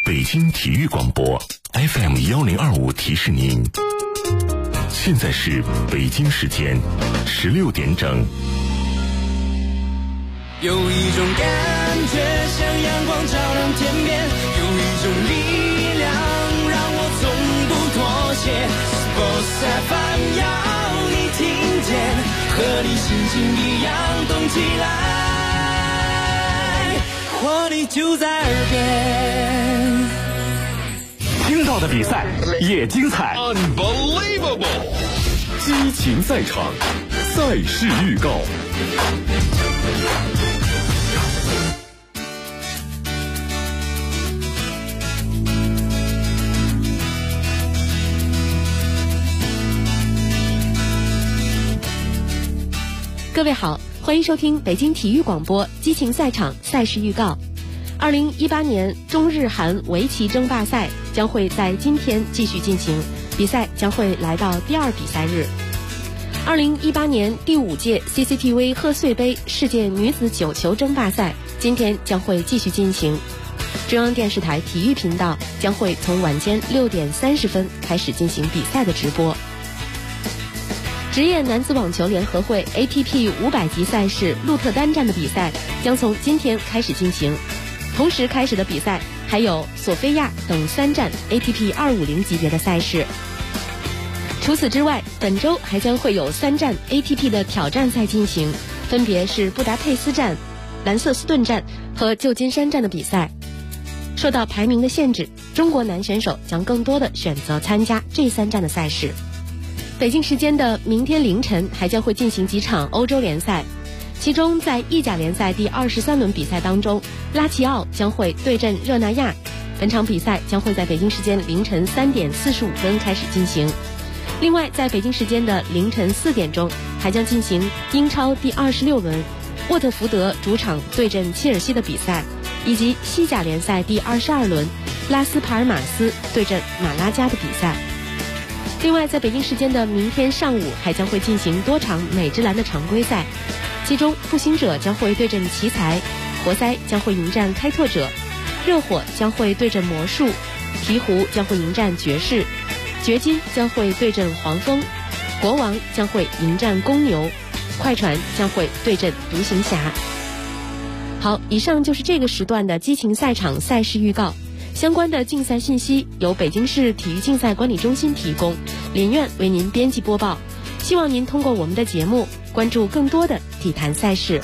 北京体育广播 FM1025提示您，现在是北京时间16点整。 有一种感觉像阳光照亮天边，有一种力量让我从不妥协。Sports FM 要你听见，和你心情一样动起来，活力就在耳边。 听到的比赛也精彩 ，Unbelievable！ 激情赛场，赛事预告。 各位好，欢迎收听北京体育广播激情赛场赛事预告。2018年中日韩围棋争霸赛将会在今天继续进行，比赛将会来到第2比赛日。2018年第5届 CCTV 贺岁杯世界女子9球争霸赛今天将会继续进行。中央电视台体育频道将会从晚间6点30分开始进行比赛的直播。职业男子网球联合会 ATP 500级赛事鹿特丹站的比赛将从今天开始进行，同时开始的比赛还有索菲亚等3站 ATP 250级别的赛事。除此之外，本周还将会有3站 ATP 的挑战赛进行，分别是布达佩斯站、兰瑟斯顿站和旧金山站的比赛。受到排名的限制，中国男选手将更多的选择参加这3站的赛事。北京时间的明天凌晨还将会进行几场欧洲联赛，其中在意甲联赛第23轮比赛当中，拉齐奥将会对阵热那亚。本场比赛将会在北京时间凌晨3点45分开始进行。另外，在北京时间的凌晨4点钟还将进行英超第26轮，沃特福德主场对阵切尔西的比赛，以及西甲联赛第22轮，拉斯帕尔马斯对阵马拉加的比赛。另外，在北京时间的明天上午还将会进行多场美职篮的常规赛，其中步行者将会对阵奇才，活塞将会迎战开拓者，热火将会对阵魔术，鹈鹕将会迎战爵士，掘金将会对阵黄蜂，国王将会迎战公牛，快船将会对阵独行侠。好，以上就是这个时段的激情赛场赛事预告。相关的竞赛信息由北京市体育竞赛管理中心提供，连院为您编辑播报。希望您通过我们的节目关注更多的体坛赛事。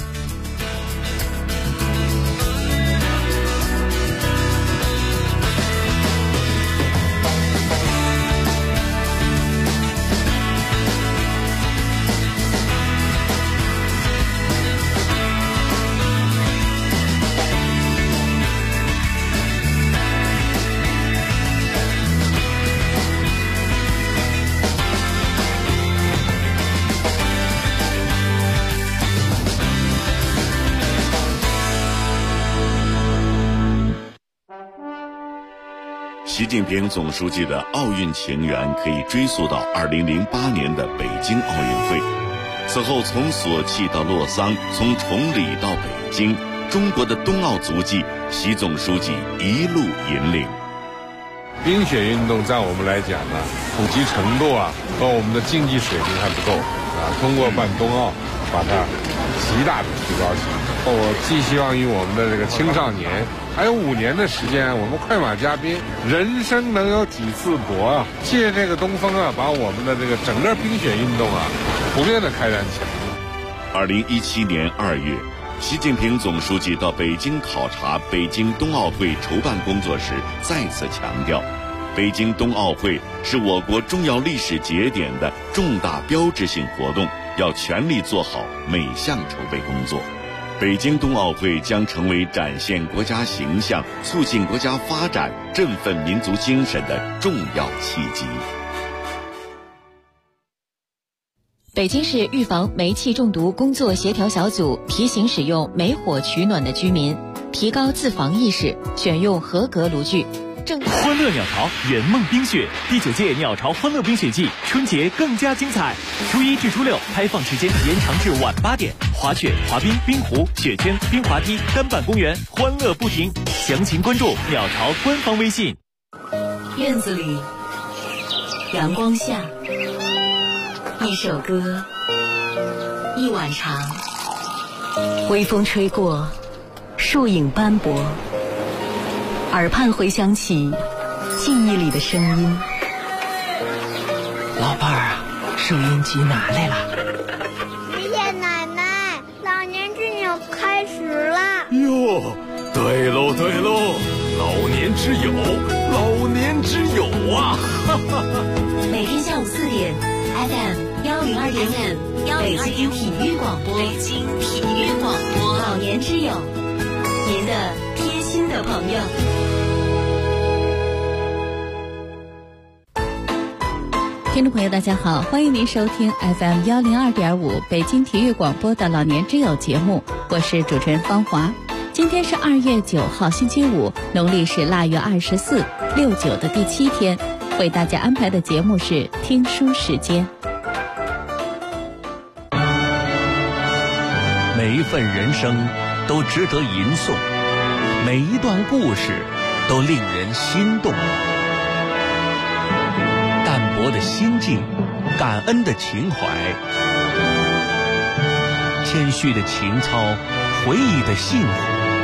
习近平总书记的奥运情缘可以追溯到2008年的北京奥运会。此后，从索契到洛桑，从崇礼到北京，中国的冬奥足迹，习总书记一路引领。 冰雪运动在我们来讲呢，普及程度和我们的竞技水平还不够通过办冬奥，把它极大的提高起来。我寄希望于我们的这个青少年，还有5年的时间，我们快马加鞭，人生能有几次搏借这个东风把我们的这个整个冰雪运动普遍的开展起来。 2017年2月，习近平总书记到北京考察北京冬奥会筹办工作时，再次强调，北京冬奥会是我国重要历史节点的重大标志性活动，要全力做好每项筹备工作。北京冬奥会将成为展现国家形象、促进国家发展、振奋民族精神的重要契机。 北京市预防煤气中毒工作协调小组提醒使用煤火取暖的居民提高自防意识，选用合格炉具。 症。 欢乐鸟巢圆梦冰雪第9届鸟巢欢乐冰雪季春节更加精彩，初1至初6开放时间延长至晚8点，滑雪、滑冰、冰壶、雪圈、冰滑梯、单板公园，欢乐不停。详情关注鸟巢官方微信。 院子里，阳光下，一首歌，一碗茶，微风吹过，树影斑驳，耳畔回响起记忆里的声音。 老伴儿啊，收音机拿来了。 爷爷奶奶，老年之友开始了。 哟，对喽对喽，老年之友，老年之友啊！哈哈哈。 每天下午4点 FM102.5北京体育广播，北京体育广播，老年之友，您的贴心的朋友。 听众朋友大家好，欢迎您收听 FM102.5北京体育广播的老年之友节目，我是主持人方华。今天是2月9号星期五，农历是腊月24，6、9的第7天，为大家安排的节目是听书时间。 每一份人生都值得吟诵，每一段故事都令人心动。淡泊的心境，感恩的情怀，谦虚的情操，回忆的幸福。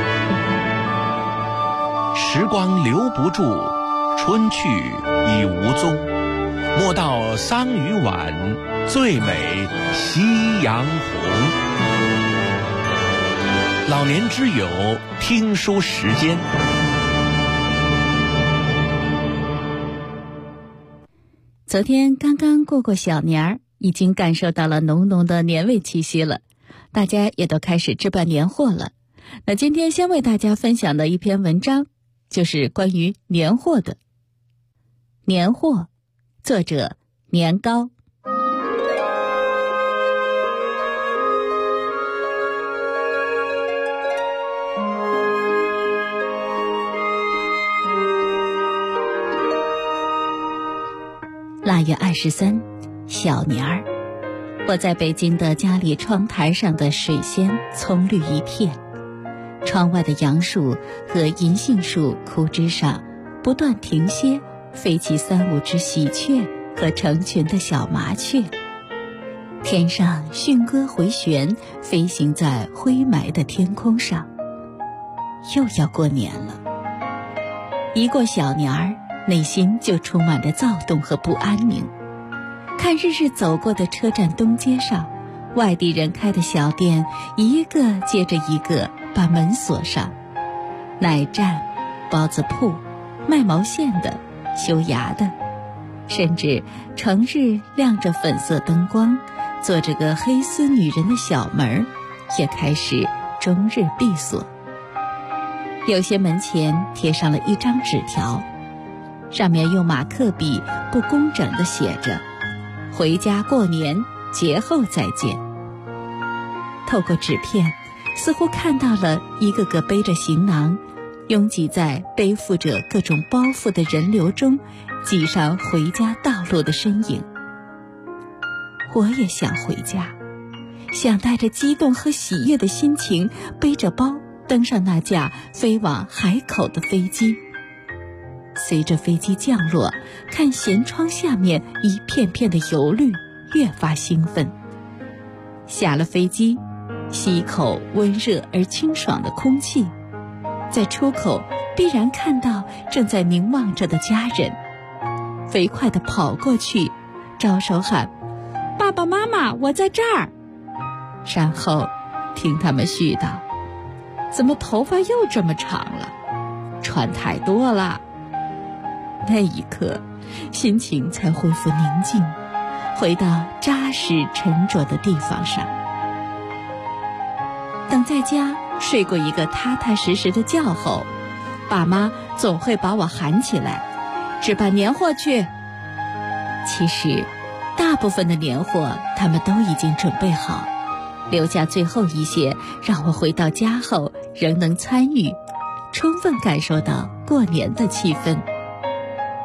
时光留不住，春去已无踪。莫道桑榆晚，最美夕阳红。老年之友听书时间。 昨天刚刚过小年儿，已经感受到了浓浓的年味气息了，大家也都开始置办年货了。那今天先为大家分享的一篇文章，就是关于年货的。年货，作者年糕。腊月23，小年儿，我在北京的家里窗台上的水仙葱绿一片，窗外的杨树和银杏树枯枝上不断停歇，飞起3、5只喜鹊和成群的小麻雀。天上驯鸽回旋，飞行在灰霾的天空上。又要过年了，一过小年儿，内心就充满着躁动和不安宁。看日日走过的车站东街上，外地人开的小店一个接着一个把门锁上，奶站、包子铺、卖毛线的、修牙的，甚至成日亮着粉色灯光，做着个黑丝女人的小门也开始终日闭锁。有些门前贴上了一张纸条，上面用马克笔不工整地写着：回家过年，节后再见。透过纸片，似乎看到了一个个背着行囊，拥挤在背负着各种包袱的人流中，挤上回家道路的身影。我也想回家，想带着激动和喜悦的心情，背着包登上那架飞往海口的飞机。随着飞机降落，看舷窗下面一片片的油绿，越发兴奋。下了飞机，吸一口温热而清爽的空气，在出口必然看到正在凝望着的家人，飞快地跑过去，招手喊：爸爸妈妈，我在这儿。然后听他们絮叨：怎么头发又这么长了？穿太多了。那一刻，心情才恢复宁静，回到扎实沉着的地方上。等在家睡过一个踏踏实实的觉后，爸妈总会把我喊起来，置办年货去。其实大部分的年货他们都已经准备好，留下最后一些，让我回到家后仍能参与，充分感受到过年的气氛。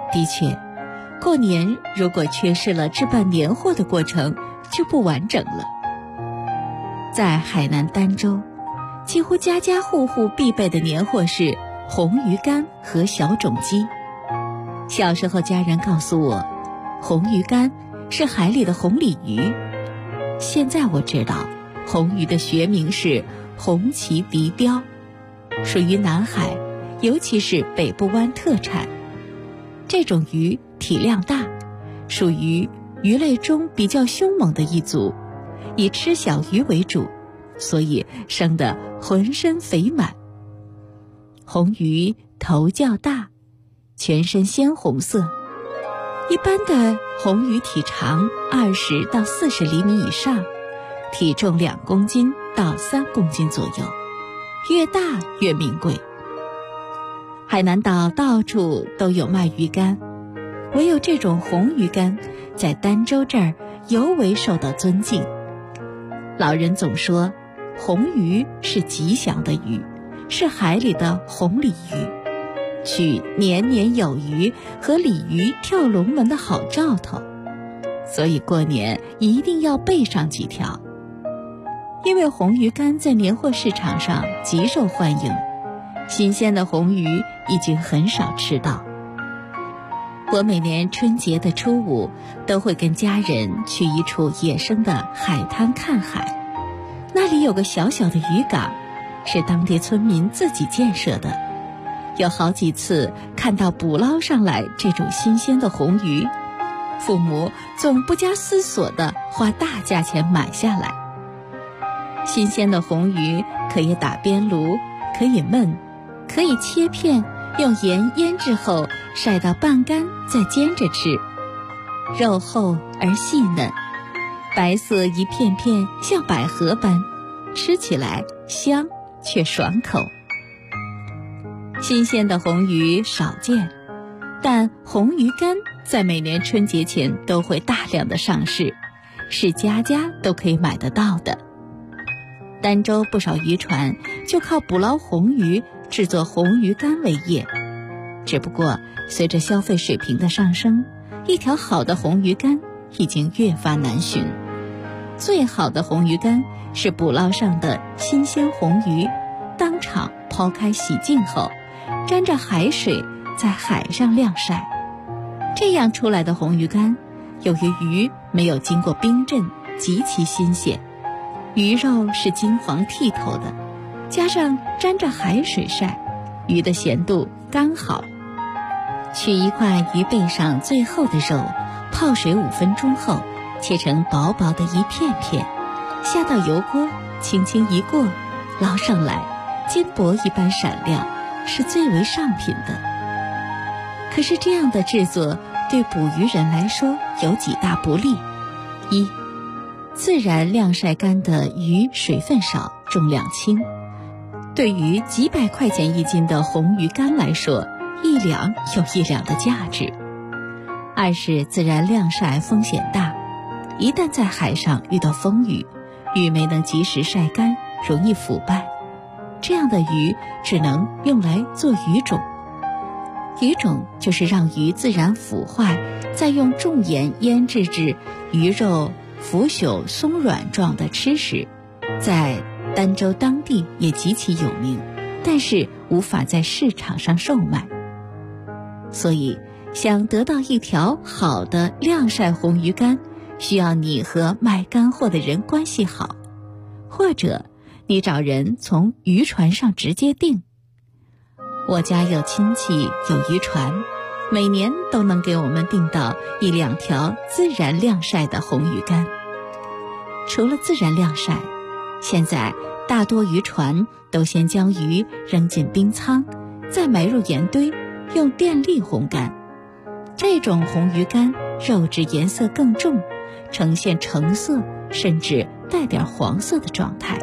的确，过年如果缺失了置办年货的过程，就不完整了。在海南儋州，几乎家家户户必备的年货是红鱼干和小种鸡。小时候家人告诉我，红鱼干是海里的红鲤鱼。现在我知道，红鱼的学名是红鳍鼻鲷，属于南海，尤其是北部湾特产。这种鱼体量大，属于鱼类中比较凶猛的一族，以吃小鱼为主，所以生得浑身肥满。红鱼头较大，全身鲜红色。一般的红鱼体长20到40厘米以上，体重2公斤到3公斤左右，越大越名贵。海南岛到处都有卖鱼干，唯有这种红鱼干在儋州这儿尤为受到尊敬。老人总说，红鱼是吉祥的鱼，是海里的红鲤鱼，取年年有余和鲤鱼跳龙门的好兆头，所以过年一定要备上几条。因为红鱼干在年货市场上极受欢迎，新鲜的红鱼已经很少吃到。我每年春节的初5都会跟家人去一处野生的海滩看海，那里有个小小的渔港，是当地村民自己建设的。有好几次看到捕捞上来这种新鲜的红鱼，父母总不加思索地花大价钱买下来。新鲜的红鱼可以打边炉，可以焖，可以切片，用盐腌制后晒到半干再煎着吃，肉厚而细嫩，白色一片片像百合般，吃起来香却爽口。新鲜的红鱼少见，但红鱼干在每年春节前都会大量的上市，是家家都可以买得到的。儋州不少渔船就靠捕捞红鱼制作红鱼干为业，只不过随着消费水平的上升，一条好的红鱼干已经越发难寻。最好的红鱼干是捕捞上的新鲜红鱼，当场抛开洗净后，沾着海水在海上晾晒。这样出来的红鱼干，由于鱼没有经过冰镇，极其新鲜，鱼肉是金黄剔透的，加上沾着海水晒，鱼的咸度刚好。取一块鱼背上最厚的肉，泡水5分钟后，切成薄薄的一片片，下到油锅，轻轻一过，捞上来，金箔一般闪亮，是最为上品的。可是这样的制作对捕鱼人来说有几大不利：一，自然晾晒干的鱼水分少，重量轻，对于几百块钱一斤的红鱼干来说，1两有1两的价值。二是自然晾晒风险大，一旦在海上遇到风雨，鱼没能及时晒干，容易腐败，这样的鱼只能用来做鱼种。鱼种就是让鱼自然腐坏，再用重盐腌制至鱼肉腐朽松软状的吃食，在儋州当地也极其有名，但是无法在市场上售卖。所以想得到一条好的晾晒红鱼干，需要你和卖干货的人关系好，或者你找人从渔船上直接订。我家有亲戚有渔船，每年都能给我们订到1两条自然晾晒的红鱼干。除了自然晾晒，现在大多渔船都先将鱼扔进冰仓，再埋入盐堆，用电力烘干。这种红鱼干肉质颜色更重，呈现橙色甚至带点黄色的状态。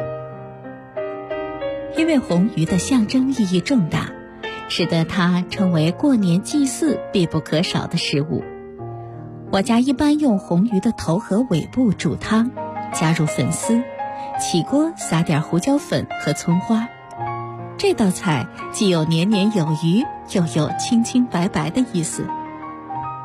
因为红鱼的象征意义重大，使得它成为过年祭祀必不可少的食物。我家一般用红鱼的头和尾部煮汤，加入粉丝，起锅撒点胡椒粉和葱花。这道菜既有年年有余，又有清清白白的意思。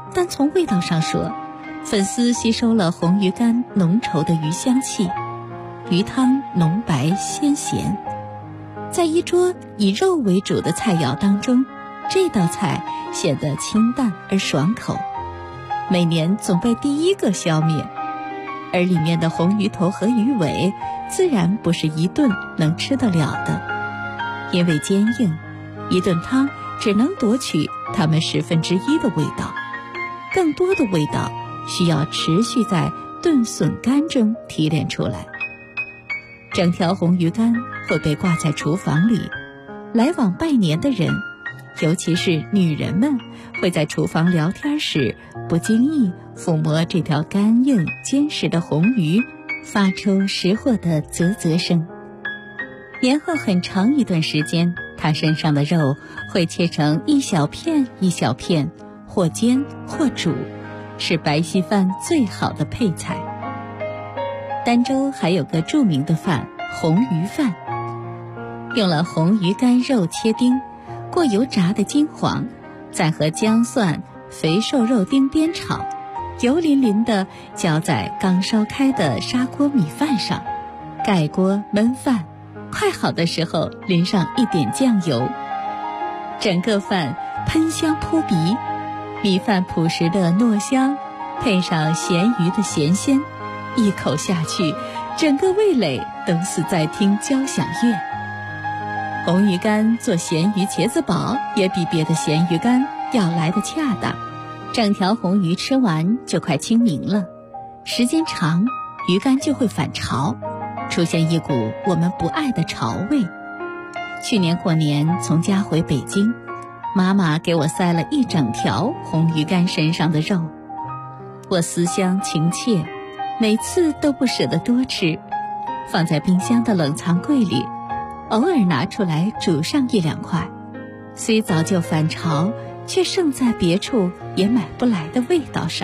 但从味道上说，粉丝吸收了红鱼干浓稠的鱼香气，鱼汤浓白鲜咸。在一桌以肉为主的菜肴当中，这道菜显得清淡而爽口，每年总被第一个消灭。而里面的红鱼头和鱼尾自然不是一顿能吃得了的，因为坚硬，一顿汤只能夺取它们1/10的味道，更多的味道需要持续在炖笋干中提炼出来。整条红鱼干会被挂在厨房里，来往拜年的人，尤其是女人们，会在厨房聊天时不经意抚摸这条干硬坚实的红鱼，发出识货的啧啧声。年后很长一段时间，它身上的肉会切成一小片一小片，或煎或煮，是白稀饭最好的配菜。儋州还有个著名的饭红鱼饭，用了红鱼干肉切丁，过油炸的金黄，再和姜蒜、肥瘦肉丁煸炒，油淋淋地浇在刚烧开的砂锅米饭上，盖锅焖饭，快好的时候淋上一点酱油，整个饭喷香扑鼻，米饭朴实的糯香，配上咸鱼的咸鲜，一口下去，整个味蕾都似在听交响乐。红鱼干做咸鱼茄子煲也比别的咸鱼干要来得恰当，整条红鱼吃完就快清明了，时间长，鱼干就会反潮，出现一股我们不爱的潮味。去年过年从家回北京，妈妈给我塞了一整条红鱼干身上的肉，我思乡情切，每次都不舍得多吃，放在冰箱的冷藏柜里，偶尔拿出来煮上1-2块，虽早就反潮，却胜在别处也买不来的味道上。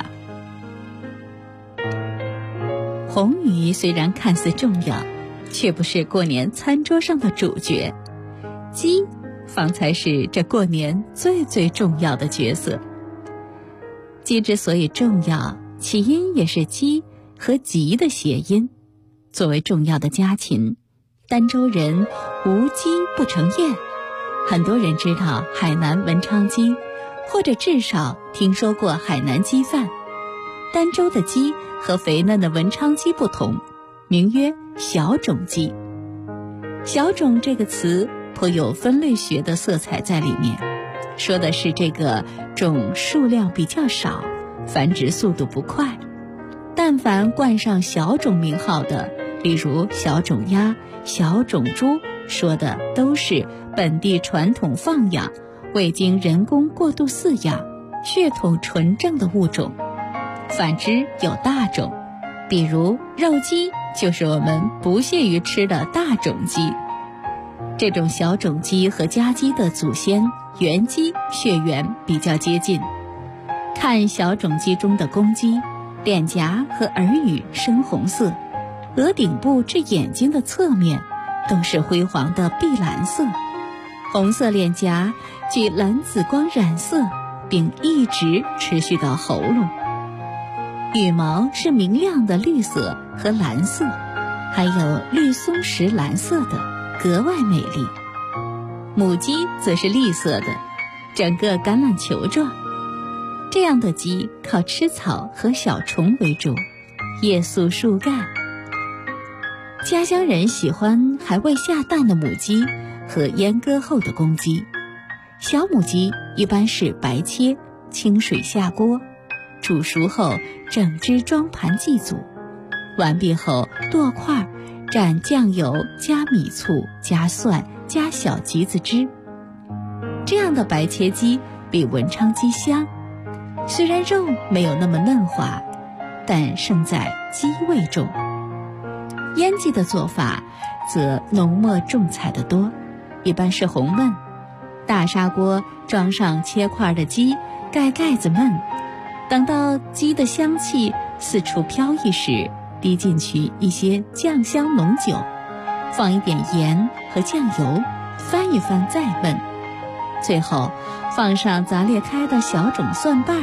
红鱼虽然看似重要，却不是过年餐桌上的主角，鸡方才是这过年最最重要的角色。鸡之所以重要，起因也是鸡和吉的谐音。作为重要的家禽，儋州人无鸡不成宴。很多人知道海南文昌鸡，或者至少听说过海南鸡饭。儋州的鸡和肥嫩的文昌鸡不同，名曰小种鸡。小种这个词颇有分类学的色彩在里面，说的是这个种数量比较少，繁殖速度不快。但凡冠上小种名号的，例如小种鸭、小种猪，说的都是本地传统放养，未经人工过度饲养，血统纯正的物种。反之有大种，比如肉鸡就是我们不屑于吃的大种鸡。这种小种鸡和家鸡的祖先原鸡血缘比较接近。看小种鸡中的公鸡，脸颊和耳羽深红色，额顶部至眼睛的侧面都是辉煌的碧蓝色，红色脸颊具蓝紫光染色，并一直持续到喉咙。羽毛是明亮的绿色和蓝色，还有绿松石蓝色的，格外美丽。母鸡则是绿色的，整个橄榄球状。这样的鸡靠吃草和小虫为主，夜宿树干。家乡人喜欢还未下蛋的母鸡和阉割后的公鸡。小母鸡一般是白切，清水下锅，煮熟后整只装盘祭祖，完毕后剁块，蘸酱油，加米醋，加蒜，加小橘子汁。这样的白切鸡比文昌鸡香，虽然肉没有那么嫩滑，但胜在鸡味重。腌鸡的做法则浓墨重彩的多，一般是红焖，大砂锅装上切块的鸡，盖盖子焖，等到鸡的香气四处飘逸时，滴进去一些酱香浓酒，放一点盐和酱油，翻一翻再焖，最后放上砸裂开的小种蒜瓣，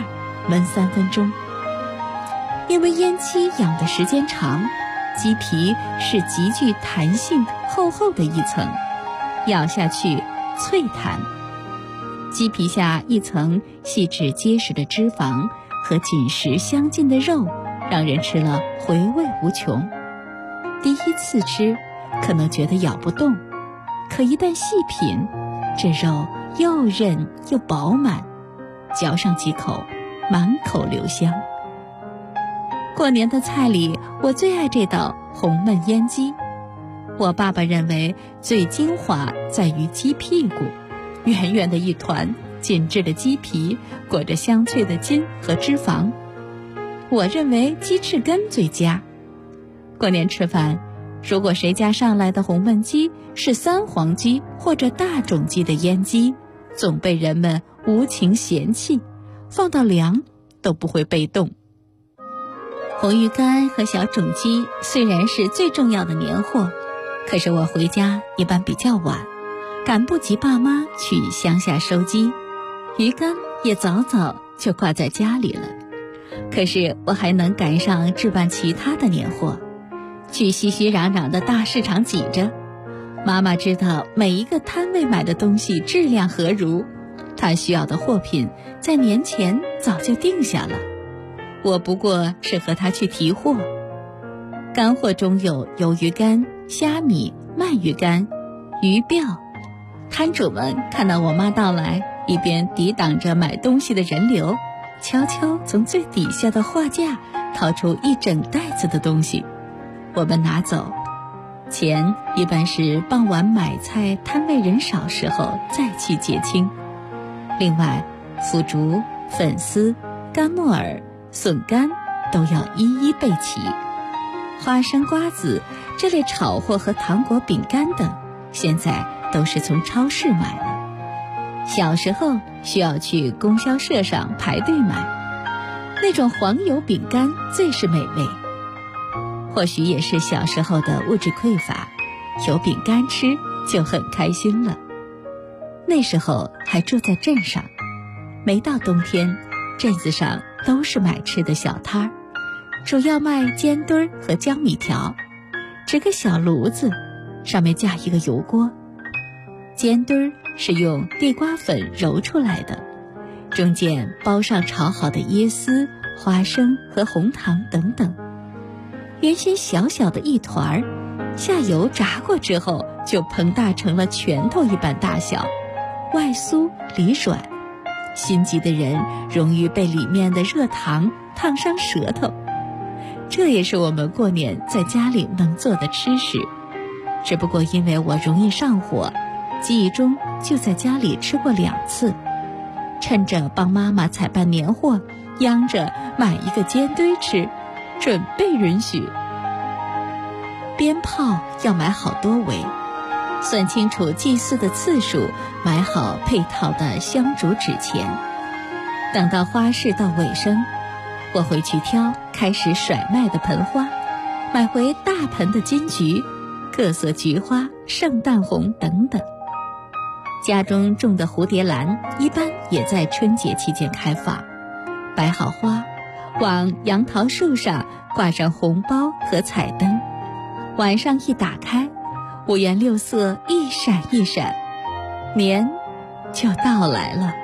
焖3分钟。因为烟鸡养的时间长，鸡皮是极具弹性厚厚的一层，咬下去脆弹。鸡皮下一层细致结实的脂肪和紧实相近的肉，让人吃了回味无穷。第一次吃可能觉得咬不动，可一旦细品，这肉又韧又饱满，嚼上几口满口留香。过年的菜里，我最爱这道红焖烟鸡。我爸爸认为最精华在于鸡屁股，圆圆的一团紧致的鸡皮裹着香脆的筋和脂肪。我认为鸡翅根最佳。过年吃饭，如果谁家上来的红焖鸡是3黄鸡或者大种鸡的烟鸡，总被人们无情嫌弃，放到凉都不会被冻。红鱼干和小种鸡虽然是最重要的年货，可是我回家一般比较晚，赶不及爸妈去乡下收鸡，鱼干也早早就挂在家里了。可是我还能赶上置办其他的年货，去熙熙攘攘的大市场挤着。妈妈知道每一个摊位买的东西质量何如，她需要的货品在年前早就定下了，我不过是和她去提货。干货中有鱿鱼干、虾米、鳗鱼干、鱼鳔。摊主们看到我妈到来，一边抵挡着买东西的人流，悄悄从最底下的货架掏出一整袋子的东西，我们拿走。钱一般是傍晚买菜摊位人少时候再去结清。另外，腐竹、粉丝、干木耳、笋干都要一一备齐。花生、瓜子这类炒货和糖果、饼干等，现在都是从超市买的。小时候需要去供销社上排队买，那种黄油饼干最是美味。或许也是小时候的物质匮乏，有饼干吃就很开心了。那时候还住在镇上，每到冬天，镇子上都是买吃的小摊儿，主要卖煎堆和江米条，支个小炉子，上面架一个油锅。煎堆是用地瓜粉揉出来的，中间包上炒好的椰丝、花生和红糖等等。原先小小的一团儿，下油炸过之后就膨大成了拳头一般大小，外酥里软，心急的人容易被里面的热糖烫伤舌头。这也是我们过年在家里能做的吃食，只不过因为我容易上火，记忆中就在家里吃过2次，趁着帮妈妈采办年货，央着买一个煎堆吃，准备允许。鞭炮要买好多围，算清楚祭祀的次数，买好配套的香烛纸钱。等到花市到尾声，我会去挑开始甩卖的盆花，买回大盆的金桔、各色菊花、圣诞红等等。家中种的蝴蝶兰一般也在春节期间开放，摆好花，往杨桃树上挂上红包和彩灯，晚上一打开，五颜六色一闪一闪，年就到来了。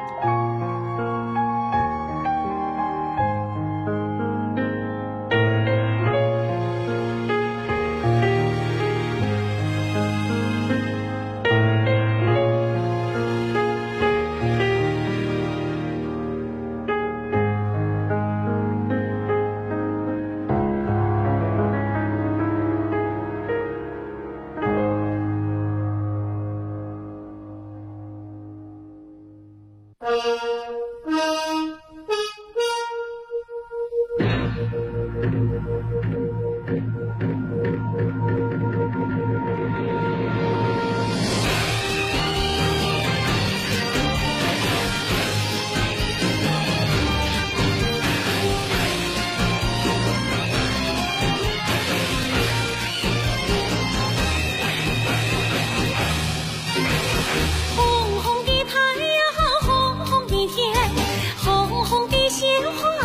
红红的太阳，红红的天，红红的鲜花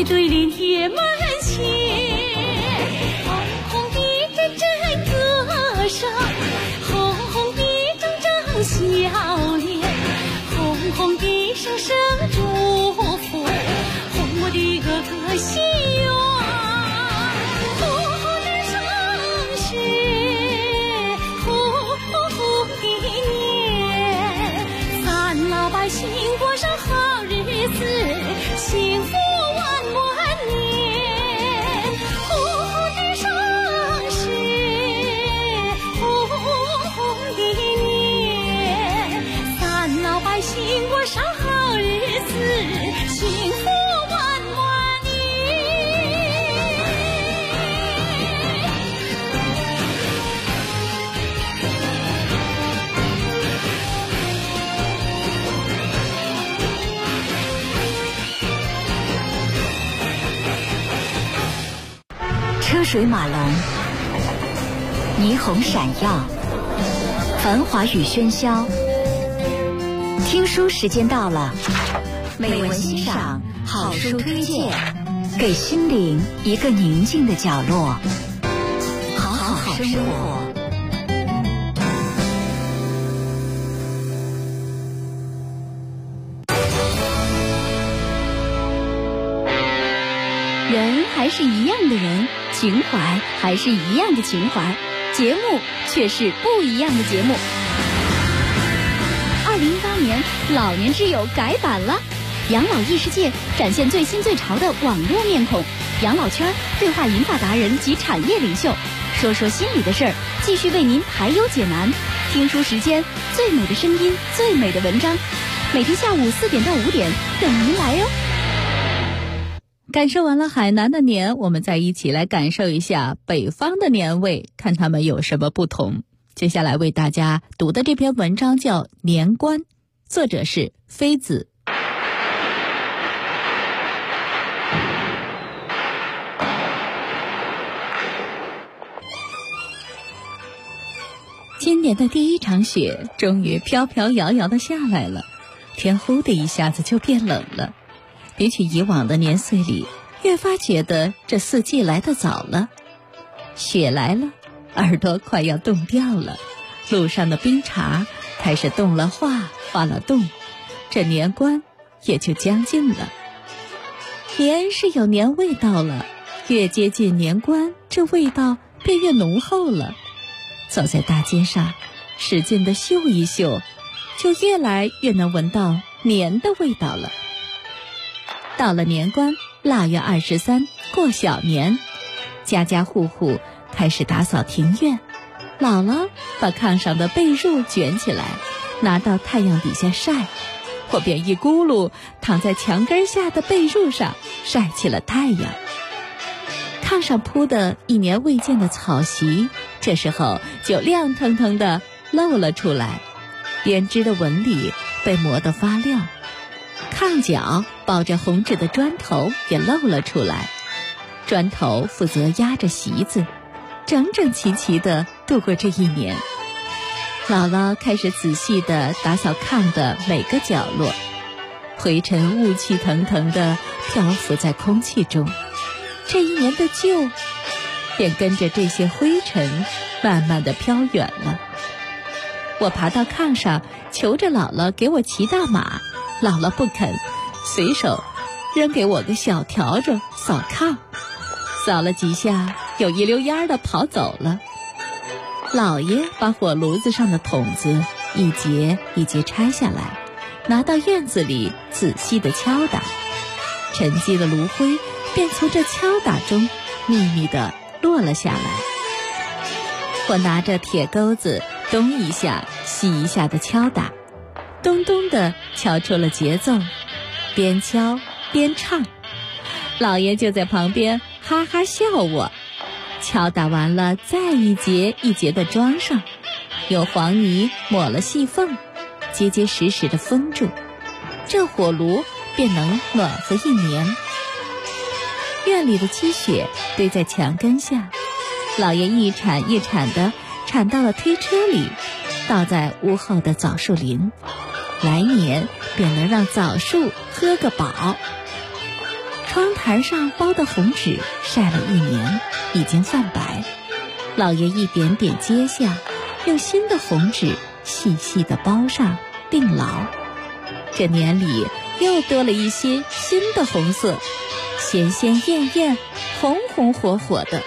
的对联贴门前，红红的阵阵歌声，红红的阵阵笑脸，红红的声声祝福，红我的哥哥心愿，红红的城市，红红的年，咱老百姓过上好日子，幸福万万年。红红的城市，红红的年，咱老百姓过上好日子，幸福万万年。 车水马龙，霓虹闪耀，繁华与喧嚣。听书时间到了，美文欣赏，好书推荐，给心灵一个宁静的角落，好好生活。 人还是一样的人，情怀还是一样的情怀，节目却是不一样的节目。2018年老年之友改版了，养老异世界展现最新最潮的网络面孔，养老圈对话银发达人及产业领袖，说说心里的事儿，继续为您排忧解难。听书时间，最美的声音，最美的文章，每天下午4点到5点等您来哟。感受完了海南的年，我们再一起来感受一下北方的年味，看它们有什么不同。接下来为大家读的这篇文章叫《年关》，作者是妃子。今年的第一场雪终于飘飘摇摇的下来了，天忽的一下子就变冷了。比起以往的年岁里，越发觉得这四季来得早了。雪来了，耳朵快要冻掉了，路上的冰碴开始冻了化，化了冻，这年关也就将近了。年是有年味道了，越接近年关，这味道便越浓厚了。走在大街上，使劲地嗅一嗅，就越来越能闻到年的味道了。到了年关，腊月23过小年，家家户户开始打扫庭院，姥姥把炕上的被褥卷起来，拿到太阳底下晒，或便一咕噜躺在墙根下的被褥上晒起了太阳。炕上铺的1年未见的草席，这时候就亮腾腾地露了出来，编织的纹理被磨得发亮。炕角包着红纸的砖头也露了出来，砖头负责压着席子，整整齐齐地度过这一年。姥姥开始仔细地打扫炕的每个角落，灰尘雾气腾腾地漂浮在空气中，这一年的旧便跟着这些灰尘慢慢地飘远了。我爬到炕上，求着姥姥给我骑大马，姥姥不肯，随手扔给我个小笤帚扫炕，扫了几下，又一溜烟地跑走了。姥爷把火炉子上的筒子一节一节拆下来，拿到院子里仔细地敲打，沉积的炉灰便从这敲打中密密地落了下来。我拿着铁钩子东一下西一下地敲打，咚咚地敲出了节奏，边敲边唱。老爷就在旁边哈哈笑我。敲打完了，再一节一节地装上，用黄泥抹了细缝，结结实实地封住，这火炉便能暖和一年。院里的积雪堆在墙根下，老爷一铲一铲地铲到了推车里，倒在屋后的枣树林，来年便能让枣树喝个饱。 窗台上包的红纸晒了1年，已经泛白。老爷一点点揭下，用新的红纸细细地包上，定牢。这年里又多了一些新的红色，鲜鲜艳艳，红红火火的。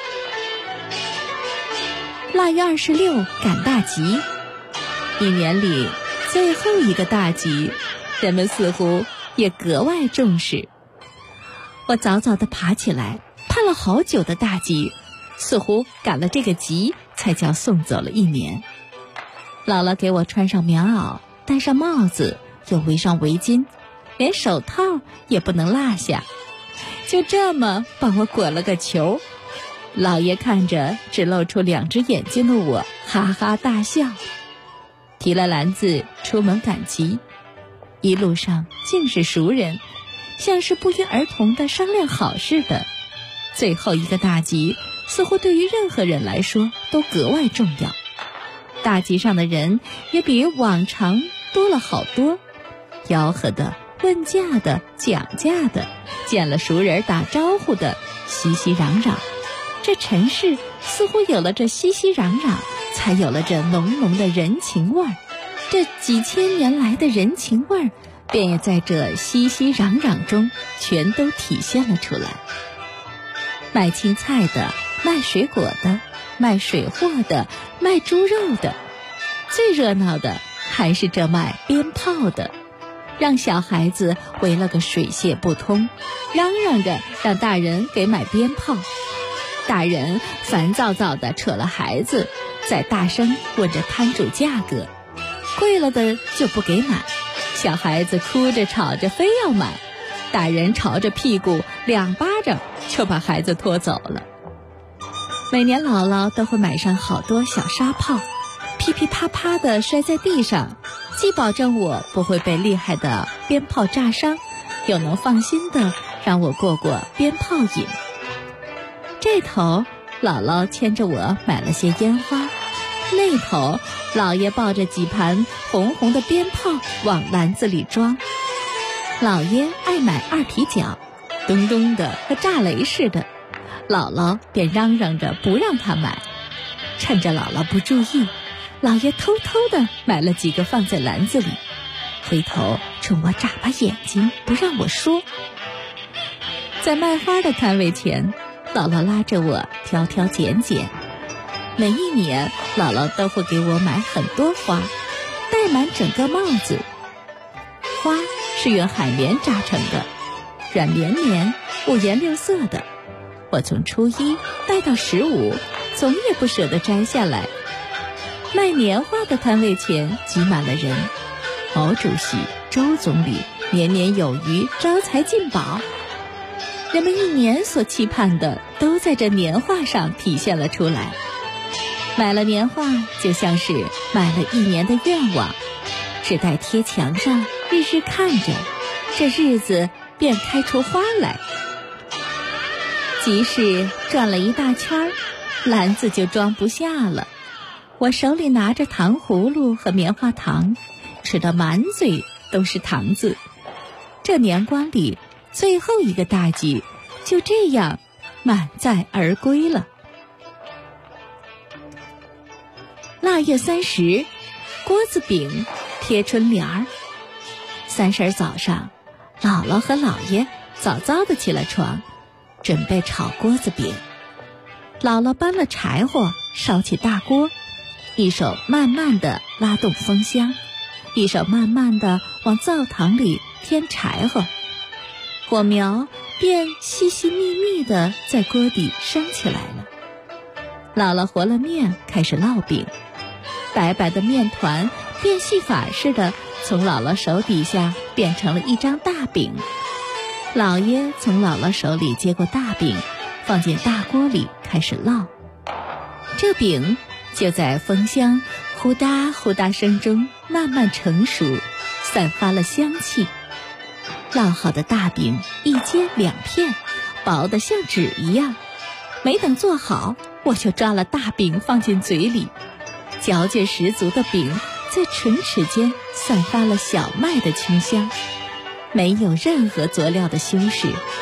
腊月26赶大集，一年里最后一个大集，人们似乎也格外重视。我早早地爬起来，盼了好久的大集，似乎赶了这个集才叫送走了1年。姥姥给我穿上棉袄，戴上帽子，又围上围巾，连手套也不能落下，就这么帮我裹了个球。姥爷看着只露出2只眼睛的我，哈哈大笑。提了篮子出门赶集，一路上尽是熟人，像是不约而同地商量好似的。最后一个大集似乎对于任何人来说都格外重要。大集上的人也比往常多了好多，吆喝的、问价的、讲价的，见了熟人打招呼的，熙熙攘攘。这尘世似乎有了这熙熙攘攘，才有了这浓浓的人情味儿。这几千年来的人情味儿，便也在这熙熙攘攘中全都体现了出来。卖青菜的，卖水果的，卖水货的，卖猪肉的，最热闹的还是这卖鞭炮的，让小孩子围了个水泄不通，嚷嚷着让大人给买鞭炮。大人烦躁躁地扯了孩子，再大声问着摊主价格，贵了的就不给买，小孩子哭着吵着非要买，大人朝着屁股2巴掌就把孩子拖走了。每年姥姥都会买上好多小沙炮，噼噼啪啪地摔在地上，既保证我不会被厉害的鞭炮炸伤，又能放心地让我过过鞭炮瘾。这头姥姥牵着我买了些烟花，那头姥爷抱着几盘红红的鞭炮往篮子里装。姥爷爱买2踢脚，咚咚的和炸雷似的，姥姥便嚷嚷着不让他买。趁着姥姥不注意，姥爷偷偷的买了几个放在篮子里，回头冲我眨巴眼睛不让我说。在卖花的摊位前，姥姥拉着我挑挑拣拣。每一年姥姥都会给我买很多花，戴满整个帽子。花是用海绵扎成的，软绵绵，五颜六色的。我从初1戴到15，总也不舍得摘下来。卖年画的摊位前挤满了人，毛主席、周总理年年有余，招财进宝。人们一年所期盼的都在这年画上体现了出来。买了年画就像是买了1年的愿望，只待贴墙上，日日看着，这日子便开出花来。集市转了一大圈，篮子就装不下了。我手里拿着糖葫芦和棉花糖，吃得满嘴都是糖字。这年关里最后一个大集就这样满载而归了。腊月30，锅子饼贴春联儿。30早上，姥姥和姥爷早早的起了床，准备炒锅子饼。姥姥搬了柴火，烧起大锅，一手慢慢地拉动风箱，一手慢慢地往灶堂里添柴火，火苗便细细密密地在锅底升起来了。姥姥和了面，开始烙饼，白白的面团变戏法似的从姥姥手底下变成了一张大饼。姥爷从姥姥手里接过大饼，放进大锅里开始烙。这饼就在风箱呼哒呼哒声中慢慢成熟，散发了香气。烙好的大饼一揭2片，薄得像纸一样。没等做好，我就抓了大饼放进嘴里，嚼劲十足的饼在唇齿间散发了小麦的清香，没有任何佐料的修饰，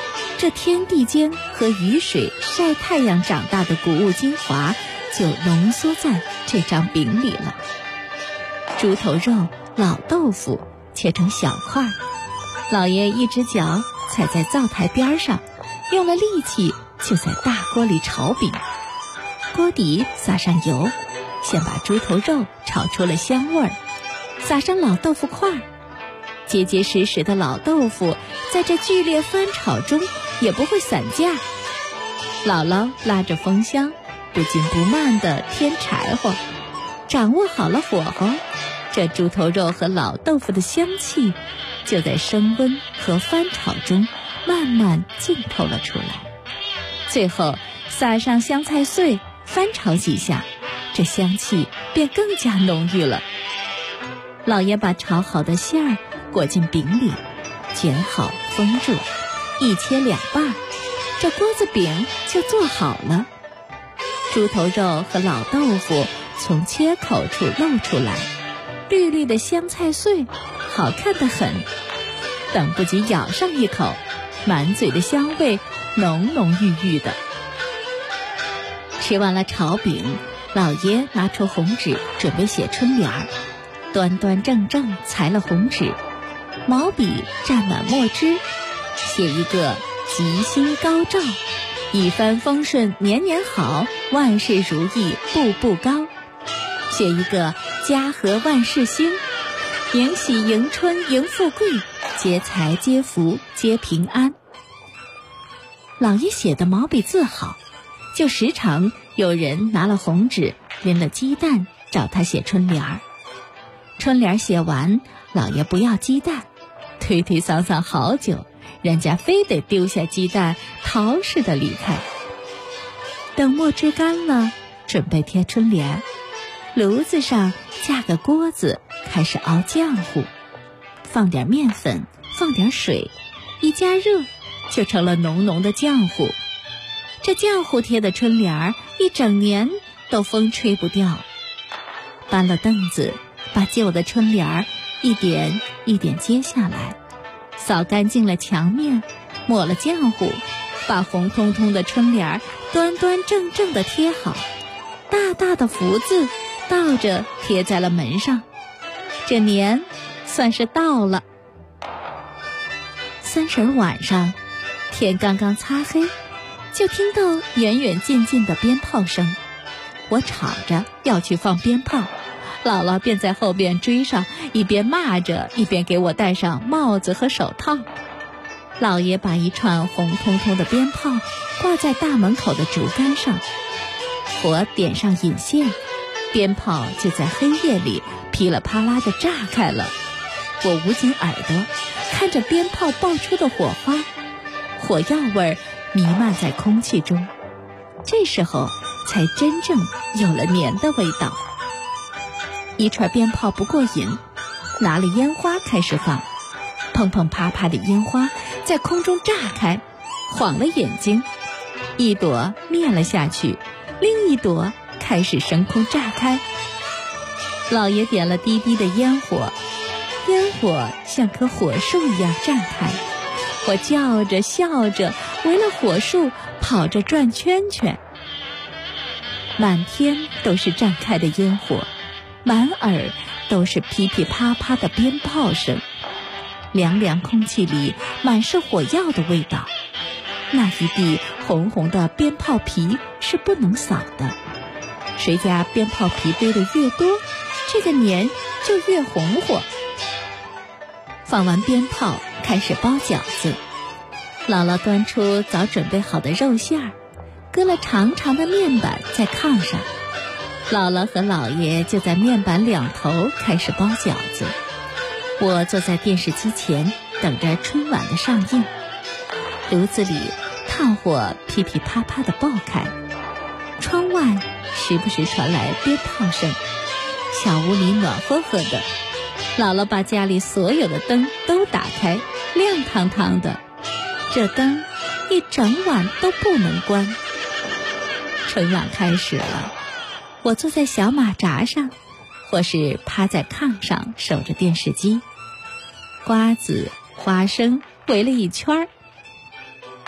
这天地间和雨水晒太阳长大的谷物精华就浓缩在这张饼里了。猪头肉、老豆腐切成小块，老爷一只脚踩在灶台边上，用了力气就在大锅里炒饼。锅底撒上油，先把猪头肉炒出了香味儿，撒上老豆腐块，结结实实的老豆腐在这剧烈翻炒中也不会散架。姥姥拉着风箱，不紧不慢地添柴火，掌握好了火候，这猪头肉和老豆腐的香气就在升温和翻炒中慢慢浸透了出来。最后撒上香菜碎，翻炒几下，这香气便更加浓郁了。老爷把炒好的馅儿裹进饼里，卷好封住，一切两半，这锅子饼就做好了。猪头肉和老豆腐从缺口处露出来，绿绿的香菜碎，好看得很。等不及咬上一口，满嘴的香味浓浓郁郁的。吃完了炒饼，老爷拿出红纸准备写春联儿，端端正正裁了红纸，毛笔蘸满墨汁，写一个吉星高照，一帆风顺年年好，万事如意步步高，写一个家和万事兴，迎喜迎春迎富贵，接财接福接平安。老爷写的毛笔字好，就时常有人拿了红纸拎了鸡蛋找他写春联儿。春联写完，老爷不要鸡蛋，推推搡搡好久，人家非得丢下鸡蛋逃似的离开。等墨汁干了，准备贴春联，炉子上架个锅子，开始熬浆糊，放点面粉，放点水，一加热就成了浓浓的浆糊。这浆糊贴的春联儿一整年都风吹不掉。搬了凳子，把旧的春联儿一点一点揭下来，扫干净了墙面，抹了浆糊，把红彤彤的春联儿端端正正地贴好，大大的福字倒着贴在了门上。这年算是到了。30晚上，天刚刚擦黑，就听到远远近近的鞭炮声。我吵着要去放鞭炮，姥姥便在后边追上，一边骂着，一边给我戴上帽子和手套。老爷把一串红彤彤的鞭炮挂在大门口的竹竿上，火点上引线，鞭炮就在黑夜里噼里啪啦地炸开了。我捂紧耳朵，看着鞭炮爆出的火花，火药味弥漫在空气中，这时候才真正有了年的味道。一串鞭炮不过瘾，拿了烟花开始放，砰砰啪啪的烟花在空中炸开，晃了眼睛，一朵灭了下去，另一朵开始升空炸开。老爷点了低低的烟火，烟火像棵火树一样绽开，我叫着笑着围了火树跑着转圈圈，满天都是绽开的烟火，满耳都是噼噼啪啪的鞭炮声，凉凉空气里满是火药的味道。那一地红红的鞭炮皮是不能扫的，谁家鞭炮皮堆得越多，这个年就越红火。放完鞭炮，开始包饺子。姥姥端出早准备好的肉馅儿，搁了长长的面板在炕上，姥姥和姥爷就在面板两头开始包饺子。我坐在电视机前等着春晚的上映，炉子里炭火噼噼啪啪地爆开，窗外时不时传来鞭炮声，小屋里暖和和的。姥姥把家里所有的灯都打开，亮堂堂的，这灯一整晚都不能关。春晚开始了，我坐在小马扎上，或是趴在炕上守着电视机，瓜子花生围了一圈儿。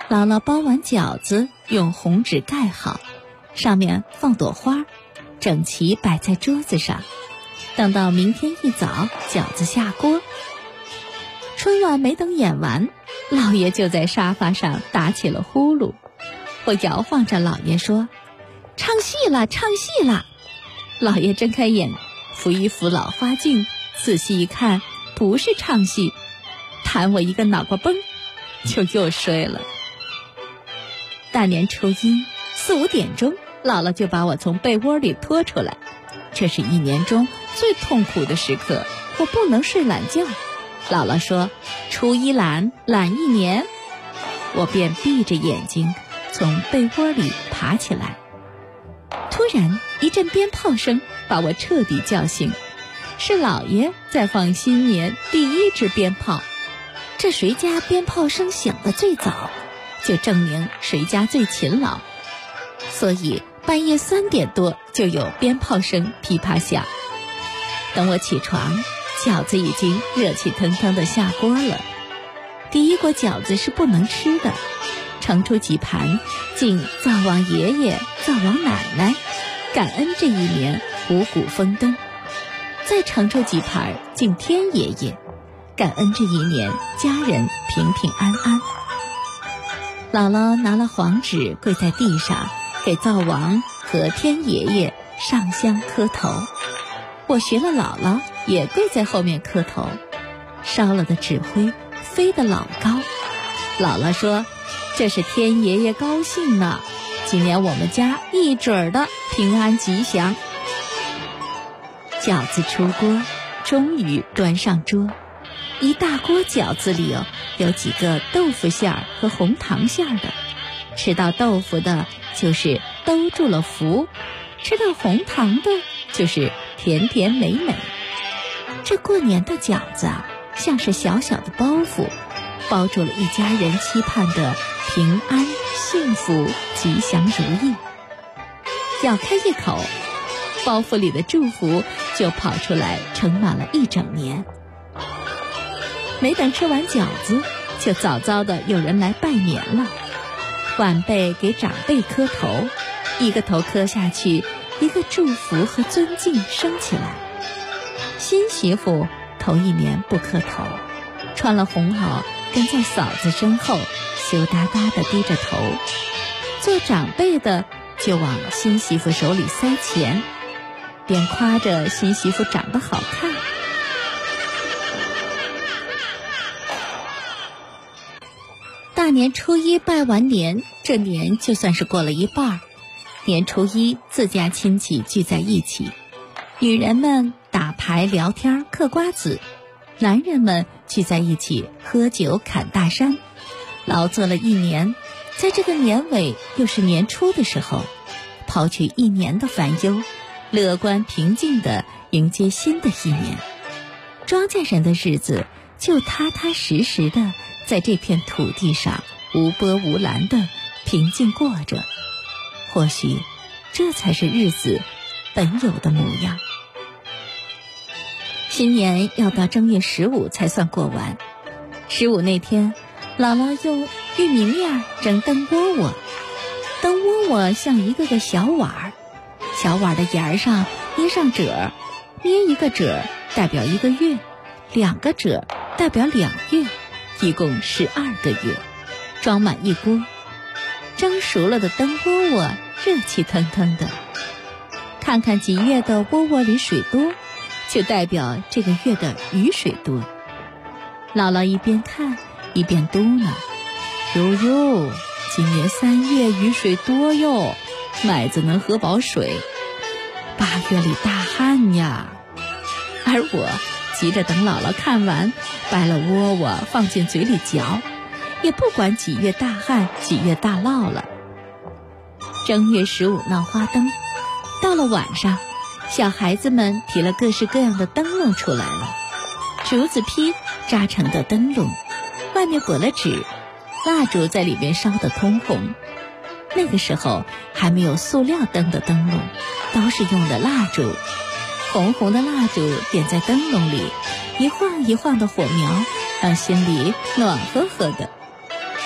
姥姥包完饺子，用红纸盖好，上面放朵花，整齐摆在桌子上。等到明天一早，饺子下锅。春晚没等演完，老爷就在沙发上打起了呼噜。我摇晃着老爷说：“唱戏了，唱戏了！”老爷睁开眼，扶一扶老花镜，仔细一看，不是唱戏，弹我一个脑瓜崩，就又睡了。大年初一4、5点钟，姥姥就把我从被窝里拖出来。这是一年中最痛苦的时刻，我不能睡懒觉。姥姥说：“初一懒，懒一年。”我便闭着眼睛从被窝里爬起来。突然一阵鞭炮声把我彻底叫醒，是姥爷在放新年第1支鞭炮。这谁家鞭炮声响得最早，就证明谁家最勤劳。所以半夜3点多就有鞭炮声噼啪响。等我起床，饺子已经热气腾腾地下锅了。第1锅饺子是不能吃的，盛出几盘，敬灶王爷爷、灶王奶奶，感恩这一年五谷丰登；再盛出几盘，敬天爷爷，感恩这一年家人平平安安。姥姥拿了黄纸，跪在地上，给灶王和天爷爷上香磕头。我学了姥姥，也跪在后面磕头。烧了的纸灰飞得老高。姥姥说：“这是天爷爷高兴呢，今年我们家一准的平安吉祥。”饺子出锅，终于端上桌。一大锅饺子里有几个豆腐馅儿和红糖馅儿的，吃到豆腐的就是兜住了福，吃到红糖的就是甜甜美美。这过年的饺子像是小小的包袱，包住了一家人期盼的平安、幸福、吉祥如意。咬开一口，包袱里的祝福就跑出来，盛满了一整年。没等吃完饺子，就早早的有人来拜年了。晚辈给长辈磕头，一个头磕下去，一个祝福和尊敬升起来。新媳妇头一年不磕头，穿了红袄跟在嫂子身后，羞答答地低着头。做长辈的就往新媳妇手里塞钱，便夸着新媳妇长得好看。大年初一拜完年，这年就算是过了一半。年初一，自家亲戚聚在一起，女人们打牌聊天嗑瓜子，男人们聚在一起喝酒侃大山。劳作了一年，在这个年尾又是年初的时候，抛去一年的烦忧，乐观平静地迎接新的一年。庄稼人的日子就踏踏实实地在这片土地上无波无澜地平静过着。或许这才是日子本有的模样。新年要到正月15才算过完。15那天，姥姥用玉米面蒸灯窝窝，灯窝窝像一个个小碗儿，小碗的沿上捏上褶，捏一个褶代表1个月，2个褶代表2月，一共12个月，装满一锅。蒸熟了的灯窝窝热气腾腾的，看看几月的窝窝里水多，就代表这个月的雨水多。姥姥一边看一边嘟囔：“哟哟，今年3月雨水多哟，麦子能喝饱水，8月里大旱呀。”而我急着等姥姥看完，掰了窝窝放进嘴里嚼，也不管几月大旱几月大涝了。正月15闹花灯，到了晚上，小孩子们提了各式各样的灯笼出来了，竹子坯扎成的灯笼，外面裹了纸，蜡烛在里面烧得通红。那个时候还没有塑料灯的灯笼，都是用的蜡烛，红红的蜡烛点在灯笼里，一晃一晃的火苗，让心里暖和和的。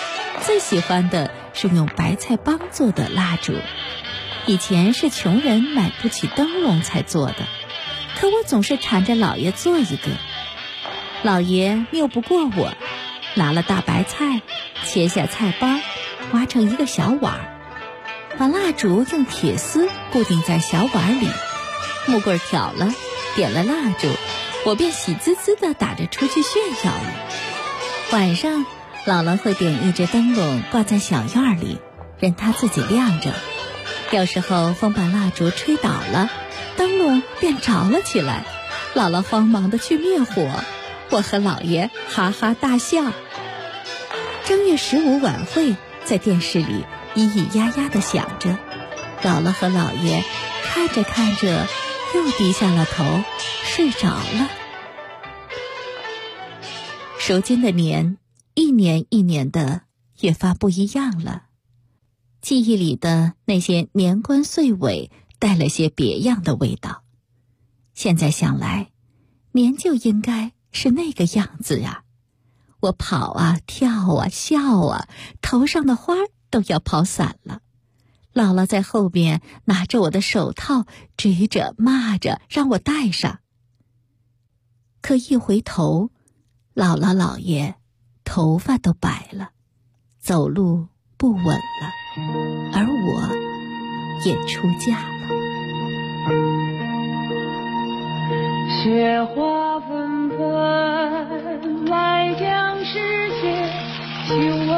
最喜欢的是用白菜帮做的蜡烛。以前是穷人买不起灯笼才做的，可我总是缠着老爷做一个。老爷拗不过我，拿了大白菜，切下菜帮，挖成一个小碗，把蜡烛用铁丝固定在小碗里，木棍挑了，点了蜡烛，我便喜滋滋地打着出去炫耀了。晚上姥姥会点一只灯笼挂在小院里，任它自己亮着。有时候风把蜡烛吹倒了，灯笼便着了起来，姥姥慌忙地去灭火，我和姥爷哈哈大笑。正月15晚会在电视里咿咿呀呀地响着，姥姥和姥爷看着看着又低下了头睡着了。如今的年，一年一年的越发不一样了。记忆里的那些年关岁尾带了些别样的味道。现在想来，年就应该是那个样子呀。我跑啊跳啊笑啊，头上的花都要跑散了。姥姥在后边拿着我的手套，追着骂着让我戴上。可一回头，姥姥姥爷头发都白了，走路不稳了，而我也出嫁了。 雪花纷纷来将世界亲吻，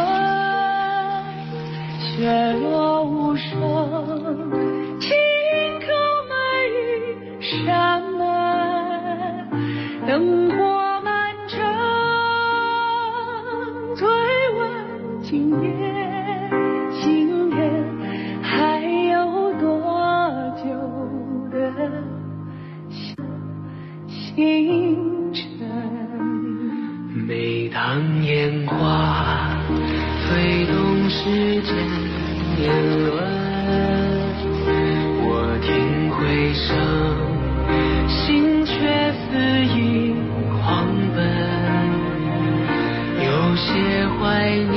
雪落无声，轻叩每日山门，灯火满城，追问今夜情人还有多久的清晨。每当烟花飞动时间年轮，我听回声，心却似已狂奔，有些怀念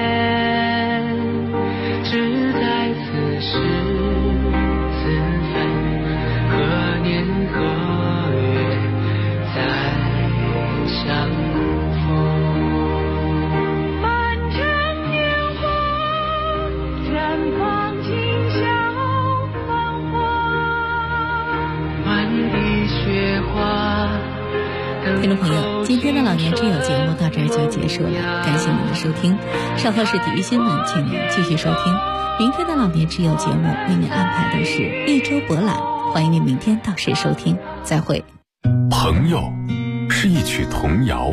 只在此时此分，何年何月再相逢。满城烟火绽放，今宵繁华，满地雪花。 听众朋友，今天的老年之友节目到这儿就结束了，感谢您的收听。稍后是体育新闻，请您继续收听。明天的老年之友节目为您安排的是一周博览，欢迎您明天到时收听，再会。 朋友是一曲童谣，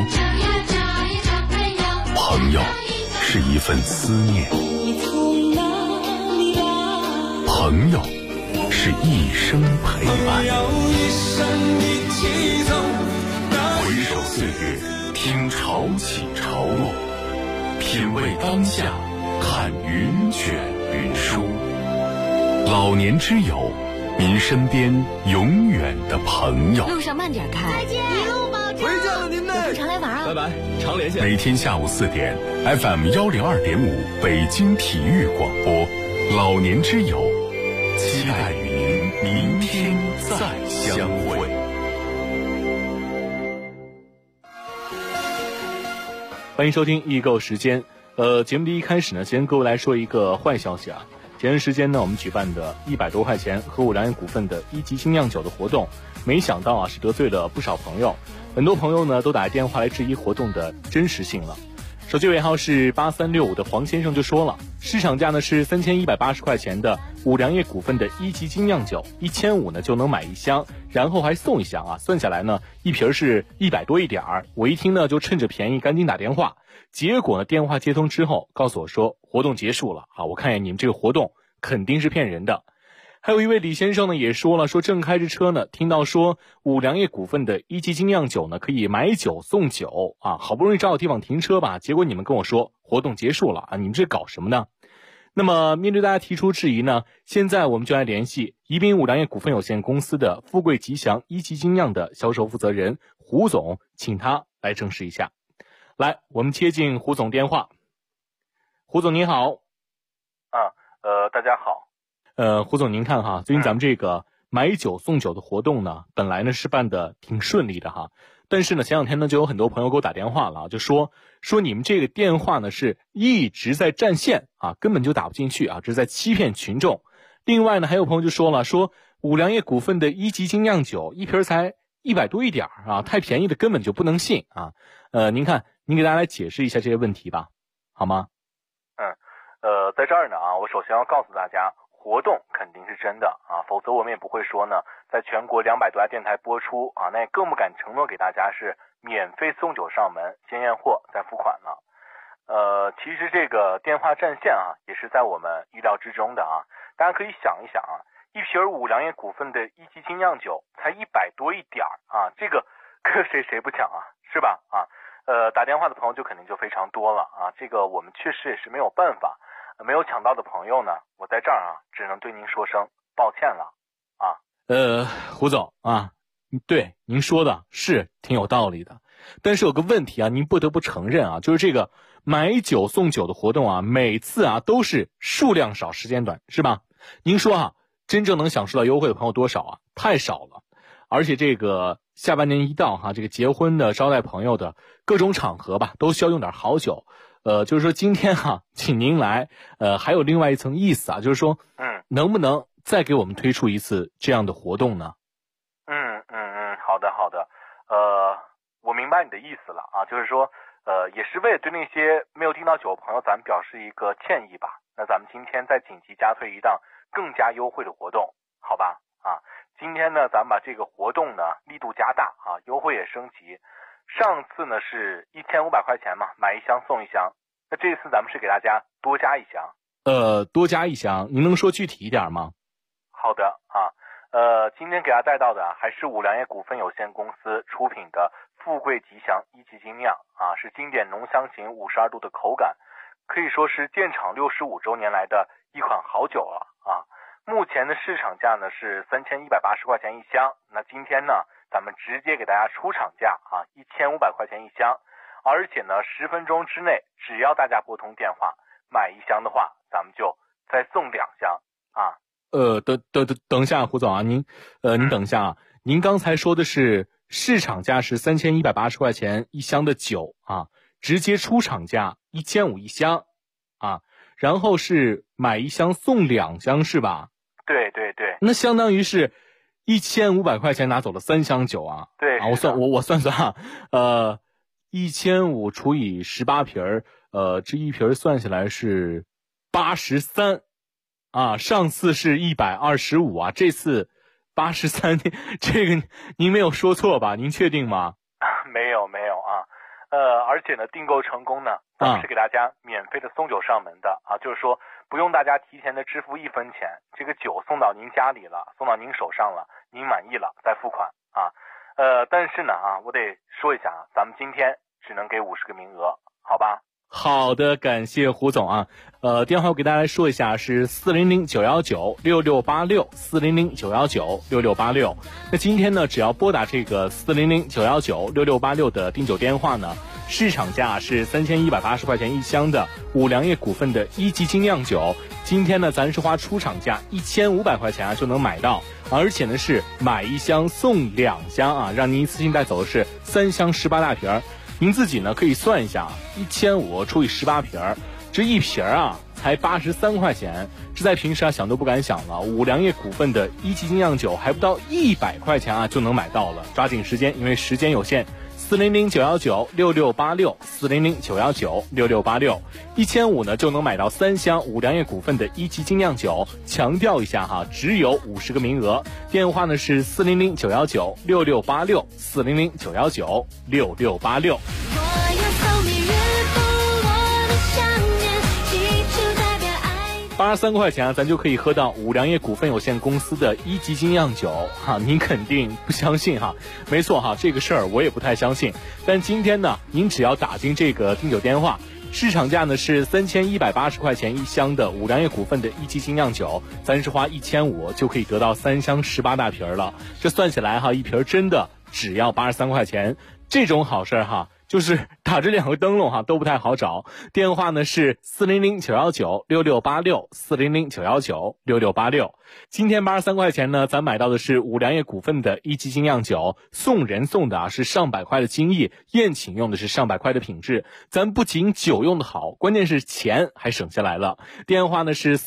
朋友是一份思念，朋友是一生陪伴。回首岁月，听潮起潮落，品味当下，看云卷云舒。老年之友，您身边永远的朋友。 路上慢点开， 再见，一路保重。 回见了您嘞， 常来玩啊！ 拜拜，常连线。每天下午4点 ，FM 102.5北京体育广播，老年之友，期待与您明天再相会。 欢迎收听易购时间。节目的一开始呢，先各位来说一个坏消息啊。前段时间呢，我们举办的100多块钱和五粮液股份的1级精酿酒的活动，没想到啊是得罪了不少朋友，很多朋友呢都打电话来质疑活动的真实性了。手机尾号是8365的黄先生就说了，市场价呢是3180块钱的五粮液股份的1级精酿酒，1500呢就能买一箱，然后还送一箱啊，算下来呢一瓶是100多一点儿。我一听呢就趁着便宜赶紧打电话，结果呢电话接通之后告诉我说活动结束了啊，我看见你们这个活动肯定是骗人的。还有一位李先生呢也说了，说正开着车呢，听到说五粮液股份的1级精酿酒呢可以买酒送酒啊，好不容易找到地方停车吧，结果你们跟我说活动结束了啊，你们这搞什么呢？那么面对大家提出质疑呢，现在我们就来联系宜宾五粮液股份有限公司的富贵吉祥1级精酿的销售负责人胡总，请他来证实一下。来，我们接进胡总电话。 胡总您好。 大家好。 胡总您看哈，最近咱们这个买酒送酒的活动呢，本来呢是办的挺顺利的哈，但是呢前两天呢就有很多朋友给我打电话了，就说你们这个电话呢是一直在占线啊，根本就打不进去啊，这是在欺骗群众。另外呢还有朋友就说了，说五粮液股份的一级精酿酒一瓶才100多一点啊，太便宜的根本就不能信啊。您看您给大家来解释一下这些问题吧，好吗？ 在这儿呢我首先要告诉大家，活动肯定是真的啊，否则我们也不会说呢在全国200多家电台播出啊，那也更不敢承诺给大家是免费送酒上门，先验货再付款了。其实这个电话占线也是在我们预料之中的啊。大家可以想一想一瓶五粮液股份的一级精酿酒才100多一点啊，这个谁不抢是吧打电话的朋友就肯定就非常多了这个我们确实也是没有办法。没有抢到的朋友呢，我在这儿只能对您说声抱歉了胡总对您说的是挺有道理的，但是有个问题您不得不承认就是这个买酒送酒的活动每次都是数量少时间短，是吧？您说真正能享受到优惠的朋友多少太少了。而且这个下半年一到这个结婚的招待朋友的各种场合吧，都需要用点好酒。就是说今天请您来还有另外一层意思就是说能不能再给我们推出一次这样的活动呢？ 好的我明白你的意思了就是说也是为了对那些没有订到酒的朋友咱们表示一个歉意吧。那咱们今天再紧急加推一档更加优惠的活动，好吧今天呢咱们把这个活动呢力度加大优惠也升级。上次呢是1500块钱嘛，买一箱送一箱，那这次咱们是给大家多加一箱。 多加一箱，您能说具体一点吗？ 好的今天给大家带到的还是五粮液股份有限公司出品的富贵吉祥一级精酿是经典浓香型52度的口感，可以说是建厂65周年来的一款好酒了目前的市场价呢是3180块钱一箱，那今天呢咱们直接给大家出厂价1500块钱一箱，而且呢10分钟之内只要大家拨通电话买一箱的话，咱们就再送2箱等一下胡总您等一下您刚才说的是市场价是3180块钱一箱的酒直接出厂价1500一箱然后是买一箱送2箱是吧？ 对， 那相当于是1500块钱拿走了3箱酒对我算1500除以18瓶这一瓶算下来是83上次是125这次83，这个您没有说错吧？您确定吗？ 没有而且呢订购成功呢咱们是给大家免费的送酒上门的就是说不用大家提前的支付1分钱，这个酒送到您家里了，送到您手上了，您满意了再付款但是呢我得说一下咱们今天只能给50个名额，好吧？ 好的，感谢胡总电话我给大家来说一下是400-919-6686 400-919-6686。那今天呢只要拨打这个400-919-6686的订酒电话呢，市场价是3180块钱一箱的五粮液股份的一级精酿酒，今天呢咱是花出厂价1500块钱就能买到，而且呢是买一箱送2箱让您一次性带走的是3箱18大瓶。您自己呢可以算一下1500除以18瓶，这一瓶才83块钱，这在平时想都不敢想了。五粮液股份的一级精酿酒还不到100块钱就能买到了，抓紧时间，因为时间有限。400-919-6686 400-919-6686 1500呢就能买到3箱五粮液股份的一级精酿酒，强调一下只有50个名额。电话呢是400-919-6686 400-919-6686。83块钱咱就可以喝到五粮液股份有限公司的一级精酿酒您肯定不相信没错这个事儿我也不太相信。但今天呢您只要打进这个订酒电话，市场价呢是3180块钱一箱的五粮液股份的一级精酿酒，咱是花1500就可以得到3箱18大瓶了。这算起来一瓶真的只要83块钱，这种好事这就是打这2个灯笼都不太好找。电话呢是400-919-6686，400-919-6686。今天83块钱呢，咱买到的是五粮液股份的一级精酿酒，送人送的是上百块的精益，宴请用的是上百块的品质。咱不仅酒用的好，关键是钱还省下来了。电话呢是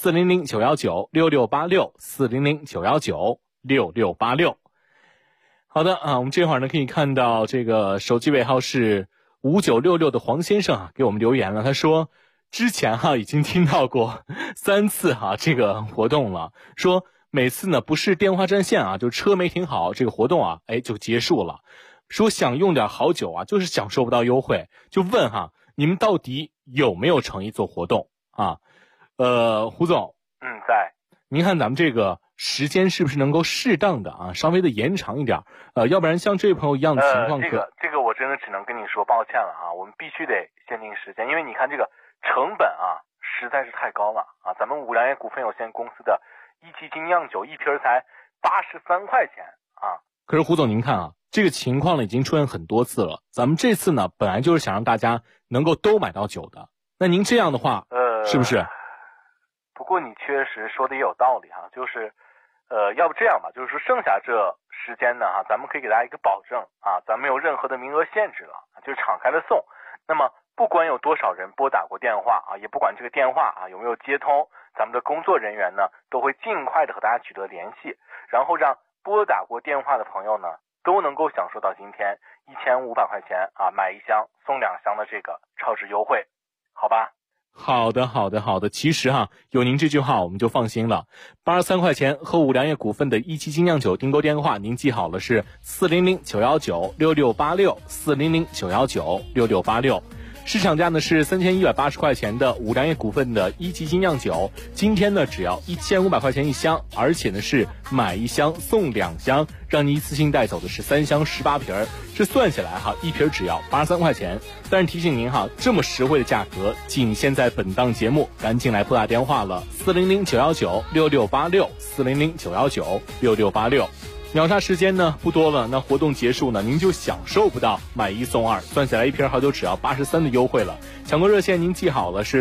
400-919-6686，400-919-6686。好的我们这会儿呢可以看到这个手机尾号是5966的黄先生给我们留言了，他说之前已经听到过3次这个活动了，说每次呢不是电话占线就车没停好，这个活动就结束了，说想用点好酒就是享受不到优惠，就问你们到底有没有诚意做活动胡总在， 您看咱们这个时间是不是能够适当的稍微的延长一点要不然像这位朋友一样的情况这个我真的只能跟你说抱歉了我们必须得限定时间，因为你看这个成本实在是太高了咱们五粮液股份有限公司的一级精酿酒一瓶才83块钱可是胡总您看这个情况呢已经出现很多次了，咱们这次呢本来就是想让大家能够都买到酒的，那您这样的话是不是？ 不过你确实说的也有道理就是要不这样吧，就是说剩下这时间呢咱们可以给大家一个保证咱没有任何的名额限制了，就是敞开了送。那么不管有多少人拨打过电话也不管这个电话有没有接通，咱们的工作人员呢都会尽快的和大家取得联系，然后让拨打过电话的朋友呢都能够享受到今天1500块钱买1箱送2箱的这个超值优惠，好吧？ 好的，其实有您这句话我们就放心了。83块钱和五粮液股份的一级精酿酒订购电话您记好了，是400-919-6686，400-919-6686。市场价呢是3180块钱的五粮液股份的一级精酿酒，今天呢只要1500块钱1箱，而且呢是买1箱送2箱，让你一次性带走的是3箱18瓶，这算下来一瓶只要83块钱。但是提醒您这么实惠的价格仅限在本档节目，赶紧来拨打电话了，400-919-6686，400-919-6686。秒杀时间呢不多了，那活动结束呢您就享受不到买1送2，算下来一瓶好酒只要83的优惠了。抢购热线您记好了，是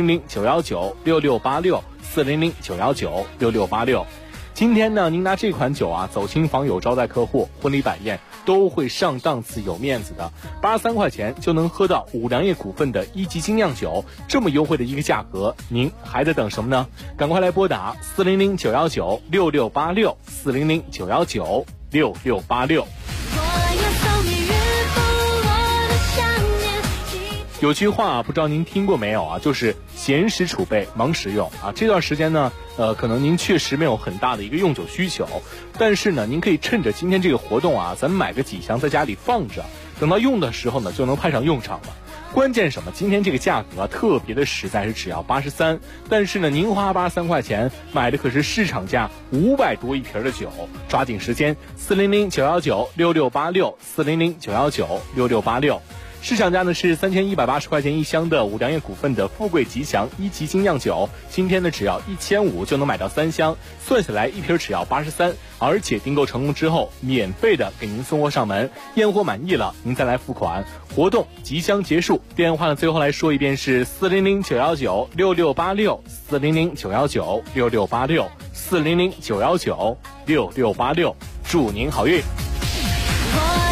400-919-6686，400-919-6686。今天呢您拿这款酒走亲访友招待客户，婚礼摆宴都会上档次有面子的，83块钱就能喝到五粮液股份的一级精酿酒，这么优惠的一个价格，您还在等什么呢？赶快来拨打400-919-6686，400-919-6686。有句话不知道您听过没有就是闲时储备忙时用这段时间呢可能您确实没有很大的一个用酒需求，但是呢您可以趁着今天这个活动咱们买个几箱在家里放着，等到用的时候呢就能派上用场了。关键什么？今天这个价格特别的实在，是只要83，但是呢您花83块钱买的可是市场价500多一瓶的酒，抓紧时间，400-919-6686，400-919-6686。市场价呢是3180块钱1箱的五粮液股份的富贵吉祥一级精酿酒，今天呢只要1500就能买到3箱，算下来一瓶只要83，而且订购成功之后免费的给您送货上门，验货满意了您再来付款。活动即将结束，电话呢最后来说一遍是400-919-6686，400-919-6686，400-919-6686。祝您好运。